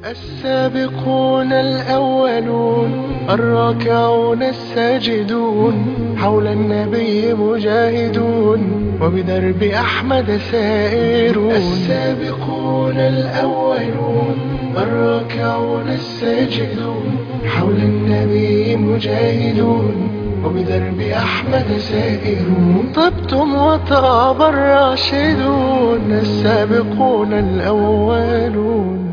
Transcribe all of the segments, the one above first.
السابقون الأولون الراكعون الساجدون حول النبي مجاهدون وبدرب أحمد سائرون. السابقون الأولون الراكعون الساجدون حول النبي مجاهدون وبدرب أحمد سائرون. طبتم وطاب الراشدون السابقون الأولون.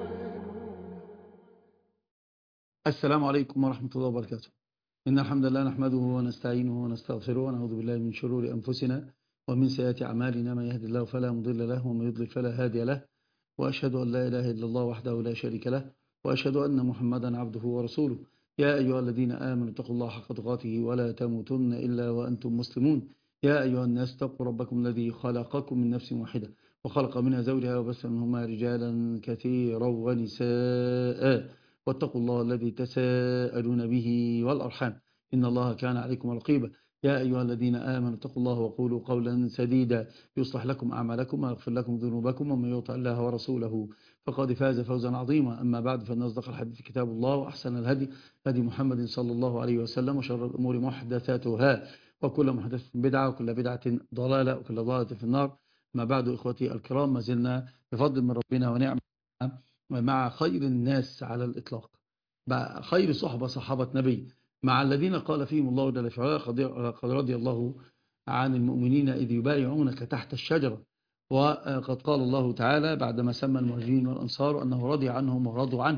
السلام عليكم ورحمة الله وبركاته. إن الحمد لله نحمده ونستعينه ونستغفره ونعوذ بالله من شرور أنفسنا ومن سيئات أعمالنا. من يهد الله فلا مضل له ومن يضلل فلا هادي له، وأشهد أن لا إله إلا الله وحده لا شريك له، وأشهد أن محمدا عبده ورسوله. يا أيها الذين آمنوا اتقوا الله حق تقاته ولا تموتن إلا وأنتم مسلمون. يا أيها الناس اتقوا ربكم الذي خلقكم من نفس واحدة وخلق منها زوجها وبث منهما رجالا كثيرا ونساء، واتقوا الله الذي تساءلون به والأرحام إن الله كان عليكم رقيبا. يا أيها الذين آمنوا اتقوا الله وقولوا قولا سديدا يصلح لكم أعمالكم ويغفر لكم ذنوبكم، ومن يطع الله ورسوله فقد فاز فوزا عظيما. أما بعد، فإن أصدق الحديث كتاب الله، وأحسن الهدي هدي محمد صلى الله عليه وسلم، وشر الأمور محدثاتها، وكل محدثة بدعة، وكل بدعة ضلالة، وكل ضلالة في النار. ما بعد، إخوتي الكرام، ما زلنا بفضل من ربنا ونعمة مع خير الناس على الإطلاق، مع خير صحبة نبي، مع الذين قال فيهم الله جل في علاه قد رضي الله عن المؤمنين إذ يبايعونك تحت الشجرة. وقد قال الله تعالى بعدما سمى المهاجرين والأنصار أنه رضي عنهم ورضوا عنه،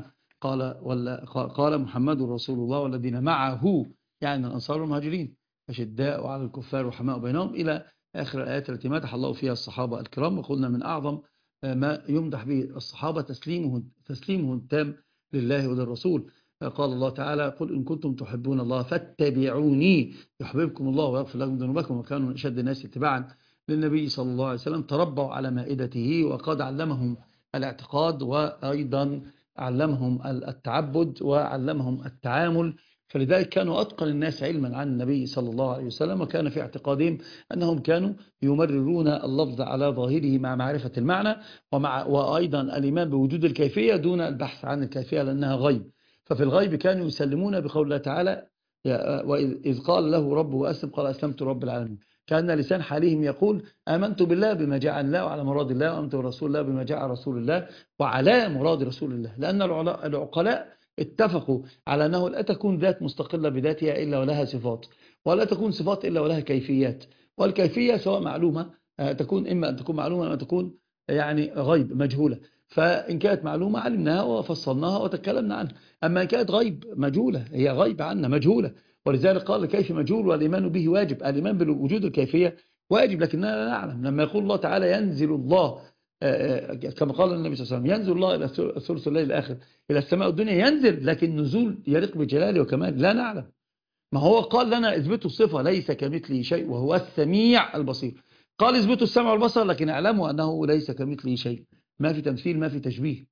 قال محمد رسول الله والذين معه، يعني الأنصار والمهاجرين، أشداء على الكفار رحماء بينهم، إلى آخر الآيات التي مدح الله فيها الصحابة الكرام. وقلنا من أعظم ما يمدح به الصحابة تسليمه التام لله وللرسول. قال الله تعالى: قل إن كنتم تحبون الله فاتبعوني يحببكم الله ويغفر لكم ذنوبكم. وكانوا من أشد الناس اتباعا للنبي صلى الله عليه وسلم، تربوا على مائدته، وقد علمهم الاعتقاد، وأيضا علمهم التعبد، وعلمهم التعامل. فلذلك كانوا أتقن الناس علما عن النبي صلى الله عليه وسلم، وكان في اعتقادهم أنهم كانوا يمررون اللفظ على ظاهره مع معرفة المعنى، وأيضا الإيمان بوجود الكيفية دون البحث عن الكيفية لأنها غيب. ففي الغيب كانوا يسلمون بقول الله تعالى: وإذ قال له ربه أسلم قال أسلمت رب العالمين. كان لسان حالهم يقول: آمنت بالله بما جاء عن الله وعلى مراد الله، وآمنت برسول الله بما جاء عن رسول الله وعلى مراد رسول الله. لأن العقلاء اتفقوا على أنه لا تكون ذات مستقلة بذاتها إلا ولها صفات، ولا تكون صفات إلا ولها كيفيات. والكيفية سواء معلومة تكون، إما أن تكون معلومة، أو أن تكون يعني غيب مجهولة. فإن كانت معلومة علمناها وفصلناها وتكلمنا عنها، أما إن كانت غيب مجهولة هي غيب عنا مجهولة. ولذلك قال: كيف مجهول والإيمان به واجب. الإيمان بوجود الكيفية واجب، لكننا لا نعلم. لما يقول الله تعالى: ينزل الله، كما قال النبي صلى الله عليه وسلم: ينزل الله إلى ثلث الليل الآخر إلى السماء الدنيا، ينزل، لكن نزول يليق بجلاله وكماله لا نعلم. ما هو قال لنا: اثبتوا الصفة ليس كمثله شيء وهو السميع البصير. قال: اثبتوا السمع والبصر، لكن اعلموا أنه ليس كمثله شيء. ما في تمثيل، ما في تشبيه،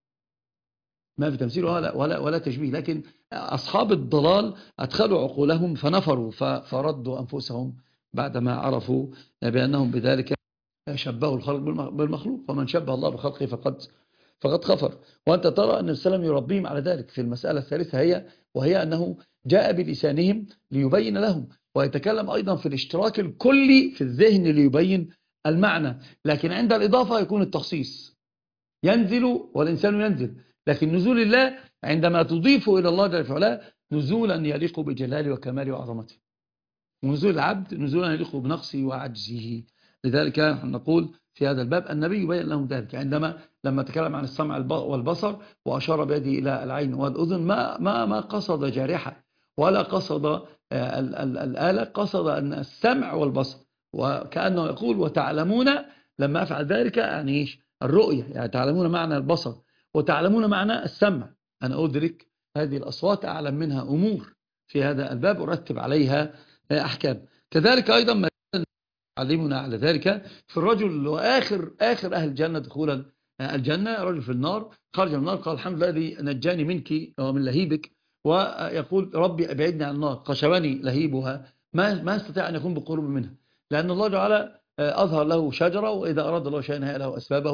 ما في تمثيل ولا تشبيه. لكن أصحاب الضلال أدخلوا عقولهم فنفروا، فردوا أنفسهم بعدما عرفوا بأنهم بذلك شبهوا الخلق بالمخلوق. ومن شبه الله بخلقه فقد خفر. وأنت ترى أن السلام يربيهم على ذلك. في المسألة الثالثة وهي أنه جاء بلسانهم ليبين لهم، ويتكلم أيضا في الاشتراك الكلي في الذهن ليبين المعنى. لكن عند الإضافة يكون التخصيص: ينزل والإنسان ينزل. لكن نزول الله عندما تضيف إلى الله جل وعلا نزولا يليق بجلاله وكماله وعظمته، ونزول العبد نزولا يليق بنقصه وعجزه. لذلك نقول في هذا الباب النبي يبين لهم ذلك لما تكلم عن السمع والبصر، وأشار بيده إلى العين والأذن. ما قصد جارحة ولا قصد الآلة، قصد أن السمع والبصر. وكأنه يقول: وتعلمون لما أفعل ذلك، يعني إيش؟ الرؤية، يعني تعلمون معنى البصر وتعلمون معنى السمع. أنا أدرك هذه الأصوات، أعلم منها أمور في هذا الباب، أرتب عليها أحكام. كذلك أيضا ما علمنا على ذلك في الرجل وآخر أهل الجنة دخولا الجنة، رجل في النار خرج من النار قال: الحمد لله الذي نجاني منك ومن لهيبك. ويقول: ربي أبعدني عن النار، قشبني لهيبها، ما استطيع أن يكون بقرب منها، لأن الله تعالى أظهر له شجرة، وإذا أراد الله شيئا هيأ له أسبابه.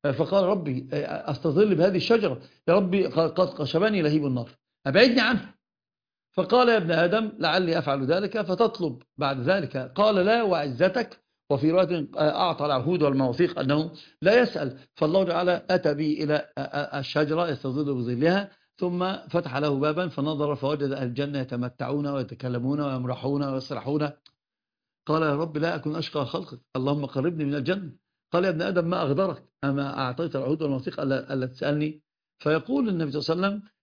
فقال ربي أستظل بهذه الشجرة، يا ربي قد قشبني لهيب النار، أبعدني عنه. فقال يا ابن آدم لعلي أفعل ذلك فتطلب بعد ذلك. قال لا وعزتك. وفي رواية أعطى العهود والمواثيق أنه لا يسأل. فالله تعالى أتى به إلى الشجرة يستظل بظلها، ثم فتح له بابا فنظر فوجد أهل الجنة يتمتعون ويتكلمون ويمرحون ويسرحون. قال يا رب لا أكون أشقى خلقك، اللهم قربني من الجنة. قال يا ابن آدم ما أغدرك، أما أعطيت العهود والمواثيق ألا تسألني؟ فيقول النبي صلى الله عليه وسلم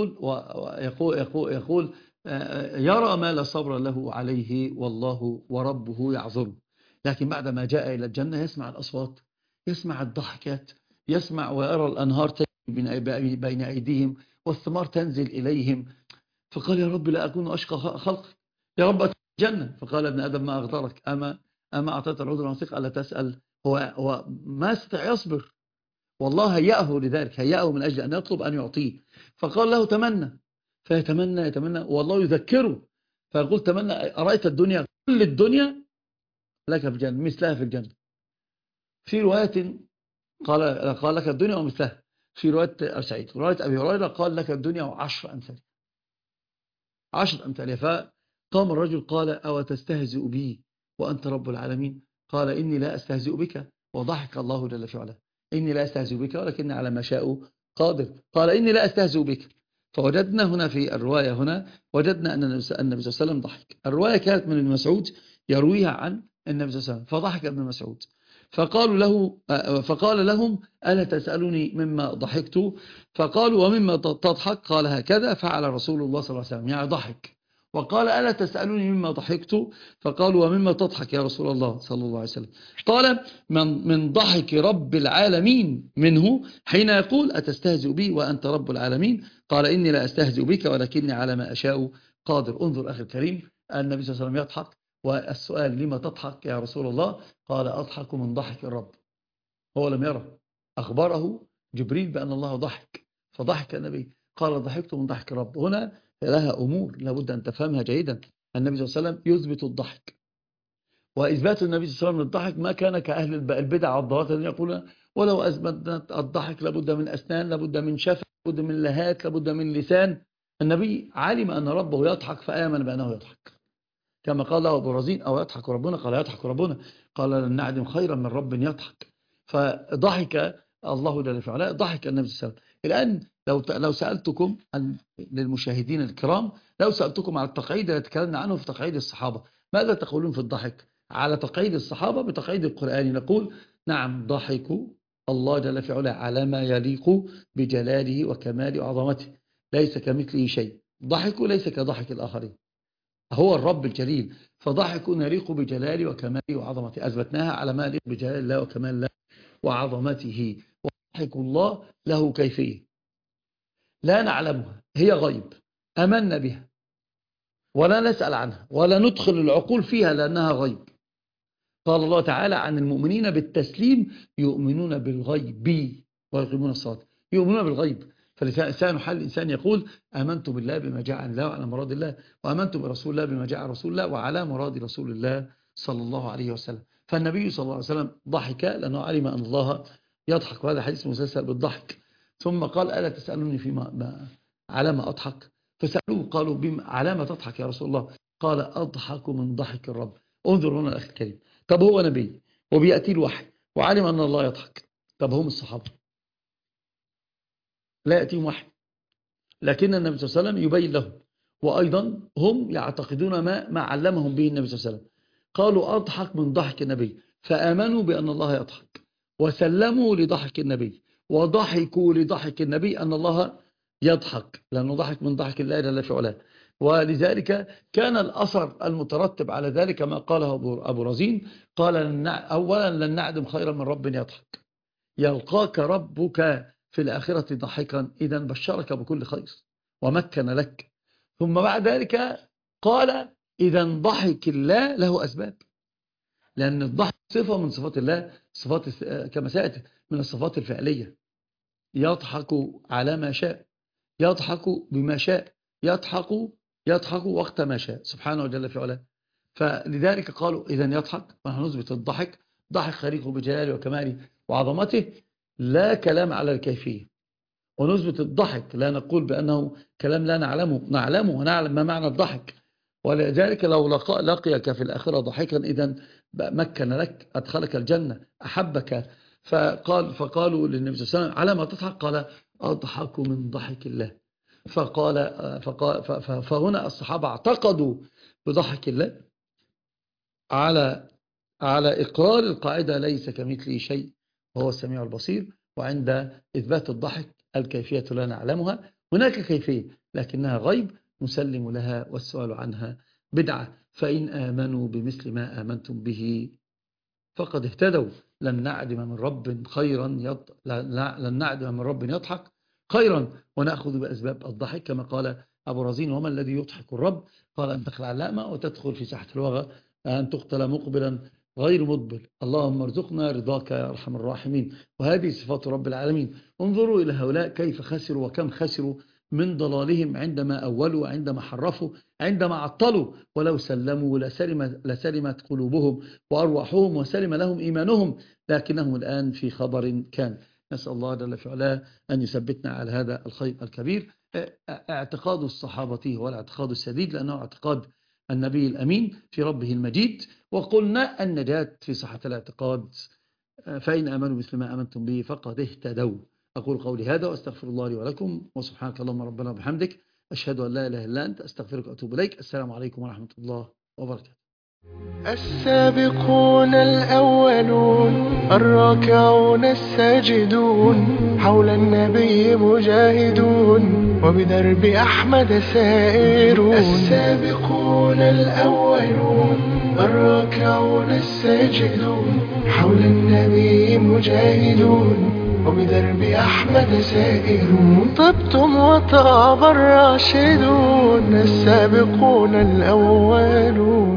يقول يرى ما لا صبر له عليه والله وربه يعذره. لكن بعدما جاء إلى الجنة يسمع الأصوات، يسمع الضحكات، يسمع ويرى الأنهار تجري بين أيديهم والثمار تنزل إليهم. فقال يا رب لا أكون أشقى خلقك، يا رب أتى الجنة. فقال ابن آدم ما أغدرك، أما أعطيت العذر والمواثيق ألا تسأل؟ هو ما استطاع يصبر، والله هيأه لذلك، هيأه من أجل أن يطلب أن يعطيه. فقال له تمنى، فيتمنى يتمنى والله يذكره، فيقول تمنى أرأيت الدنيا، كل الدنيا لك في الجنة مثلها في الجنة. في رواية قال لك الدنيا ومثلها، في رواية سعيد، في رواية أبي هريرة قال لك الدنيا وعشر أمثال، 10 أمثالها. فقام الرجل قال أو تستهزئ بي وأنت رب العالمين؟ قال إني لا أستهزئ بك. وضحك الله جل في علاه. إني لا أستهزئ بك ولكن على ما شاء قادر. قال إني لا أستهزئ بك. فوجدنا هنا في الرواية هنا وجدنا أن النبي صلى الله عليه وسلم ضحك. الرواية كانت من ابن مسعود يرويها عن النبي صلى الله عليه وسلم، فضحك ابن مسعود. فقال لهم ألا تسألني مما ضحكت؟ فقالوا ومما تضحك؟ قال هكذا فعل رسول الله صلى الله عليه وسلم، يعني ضحك. وقال ألا تسألوني مما ضحكت؟ فقالوا ومما تضحك يا رسول الله صلى الله عليه وسلم؟ قال من ضحك رب العالمين منه حين يقول أتستهزئ بي وأنت رب العالمين؟ قال إني لا أستهزئ بك ولكني على ما أشاء قادر. انظر أخي الكريم، النبي صلى الله عليه وسلم يضحك، والسؤال لما تضحك يا رسول الله؟ قال أضحك من ضحك الرب. هو لم يره، أخبره جبريل بأن الله ضحك، فضحك النبي، قال ضحكت من ضحك الرب. هنا لها أمور لابد أن تفهمها جيدا. النبي صلى الله عليه وسلم يثبت الضحك، وإثبات النبي صلى الله عليه وسلم للضحك ما كان كأهل البدع والضوات الذين يقولون ولو أثبتنا الضحك لابد من أسنان، لابد من شفة، لابد من لهات، لابد من لسان. النبي علم أن ربه يضحك فآمن بأنه يضحك، كما قال له أبو رزين أو يضحك ربنا؟ قال يضحك ربنا. قال لن نعدم خيرا من رب يضحك. فضحك الله جل وعلا، ضحك النبي صلى الله عليه وسلم. الآن لو سألتكم للمشاهدين الكرام، لو سألتكم على التقعيد الذي تكلمنا عنه في تقعيد الصحابة، ماذا تقولون في الضحك على تقعيد الصحابة بتقعيد القرآن؟ نقول نعم ضحكوا الله جل وعلا على ما يليق بجلاله وكماله وعظمته، ليس كمثله شيء. ضحكوا ليس كضحك الآخرين، هو الرب الجليل، فضحك يليق بجلاله وكماله وعظمته، أثبتناها على ما يليق بجلال الله وكمال الله وعظمته. وضحك الله له كيفية لا نعلمها، هي غيب أمنا بها ولا نسأل عنها ولا ندخل العقول فيها لأنها غيب. قال الله تعالى عن المؤمنين بالتسليم يؤمنون بالغيب ويقيمون الصلاة، يؤمنون بالغيب. فلسان حال الإنسان يقول آمنت بالله بما جاء عن الله وعلى مراد الله، وآمنت برسول الله بما جاء عن رسول الله وعلى مراد رسول الله صلى الله عليه وسلم. فالنبي صلى الله عليه وسلم ضحك لأنه علم أن الله يضحك، وهذا حديث مسلسل بالضحك. ثم قال ألا تسألوني فيما على ما أضحك؟ فسألوه قالوا على ما تضحك يا رسول الله؟ قال أضحك من ضحك الرب. انظر هنا الأخي الكريم، طب هو نبي وبيأتي الوحي وعلم أن الله يضحك، طب هم الصحابة لا يأتيهم وحي، لكن النبي صلى الله عليه وسلم يبين لهم، وأيضا هم يعتقدون ما علمهم به النبي صلى الله عليه وسلم. قالوا أضحك من ضحك النبي، فآمنوا بأن الله يضحك وسلموا لضحك النبي وضحكوا لضحك النبي أن الله يضحك، لأنه ضحك من ضحك الله جل وعلا. ولذلك كان الأثر المترتب على ذلك ما قاله أبو رزين، قال أولا لن نعدم خيرا من رب يضحك، يلقاك ربك في الآخرة ضحكا إذا بشرك بكل خير ومكن لك. ثم بعد ذلك قال إذا ضحك الله له أسباب، لأن الضحك صفة من صفات الله، صفات كما سأتي من الصفات الفعلية، يضحك على ما شاء، يضحك بما شاء، يضحك وقت ما شاء سبحانه جل في علاه. فلذلك قالوا إذا يضحك، ونحن نثبت الضحك، ضحك خليقه بجلاله وكماله وعظمته. لا كلام على الكيفية، ونثبت الضحك، لا نقول بأنه كلام لا نعلمه ونعلم ما معنى الضحك. ولذلك لو لقيك في الآخرة ضحكا إذن مكن لك، أدخلك الجنة، أحبك. فقالوا للنبي صلى الله عليه وسلم على ما تضحك؟ قال أضحك من ضحك الله. فهنا الصحابة اعتقدوا بضحك الله على إقرار القاعدة ليس كمثله شيء وهو السميع البصير. وعند إثبات الضحك الكيفية لا نعلمها، هناك كيفية لكنها غيب نسلم لها، والسؤال عنها بدعة. فإن آمنوا بمثل ما آمنتم به فقد اهتدوا. لن نعدم من رب يضحك خيرا، ونأخذ بأسباب الضحك كما قال أبو رزين: وما الذي يضحك الرب؟ قال أن تخلع اللأمة وتدخل في ساحة الوغى، أن تقتل مقبلا غير مدبر. اللهم ارزقنا رضاك يا أرحم الراحمين. وهذه صفات رب العالمين. انظروا إلى هؤلاء كيف خسروا وكم خسروا من ضلالهم، عندما أولوا، عندما حرفوا، عندما عطلوا. ولو سلموا لسلمت قلوبهم وأرواحهم وسلم لهم إيمانهم، لكنهم الآن في خبر كان. نسأل الله جل في علاه أن يثبتنا على هذا الخير الكبير. اعتقاد الصحابة هو الاعتقاد السديد، لأنه اعتقاد النبي الأمين في ربه المجيد. وقلنا النجاة في صحة الاعتقاد. فإن آمنوا مثل ما آمنتم به فقد اهتدوا. أقول قولي هذا وأستغفر الله لي ولكم، وسبحانك اللهم ربنا وبحمدك، أشهد أن لا إله إلا أنت، أستغفرك وأتوب إليك. السلام عليكم ورحمة الله وبركاته. السابقون الأولون الراكعون الساجدون حول النبي مجاهدون وبدرب أحمد سائرون. السابقون الأولون الراكعون الساجدون حول النبي مجاهدون وبدرب أحمد سائرون. طبتم وطاب الراشدون السابقون الأولون.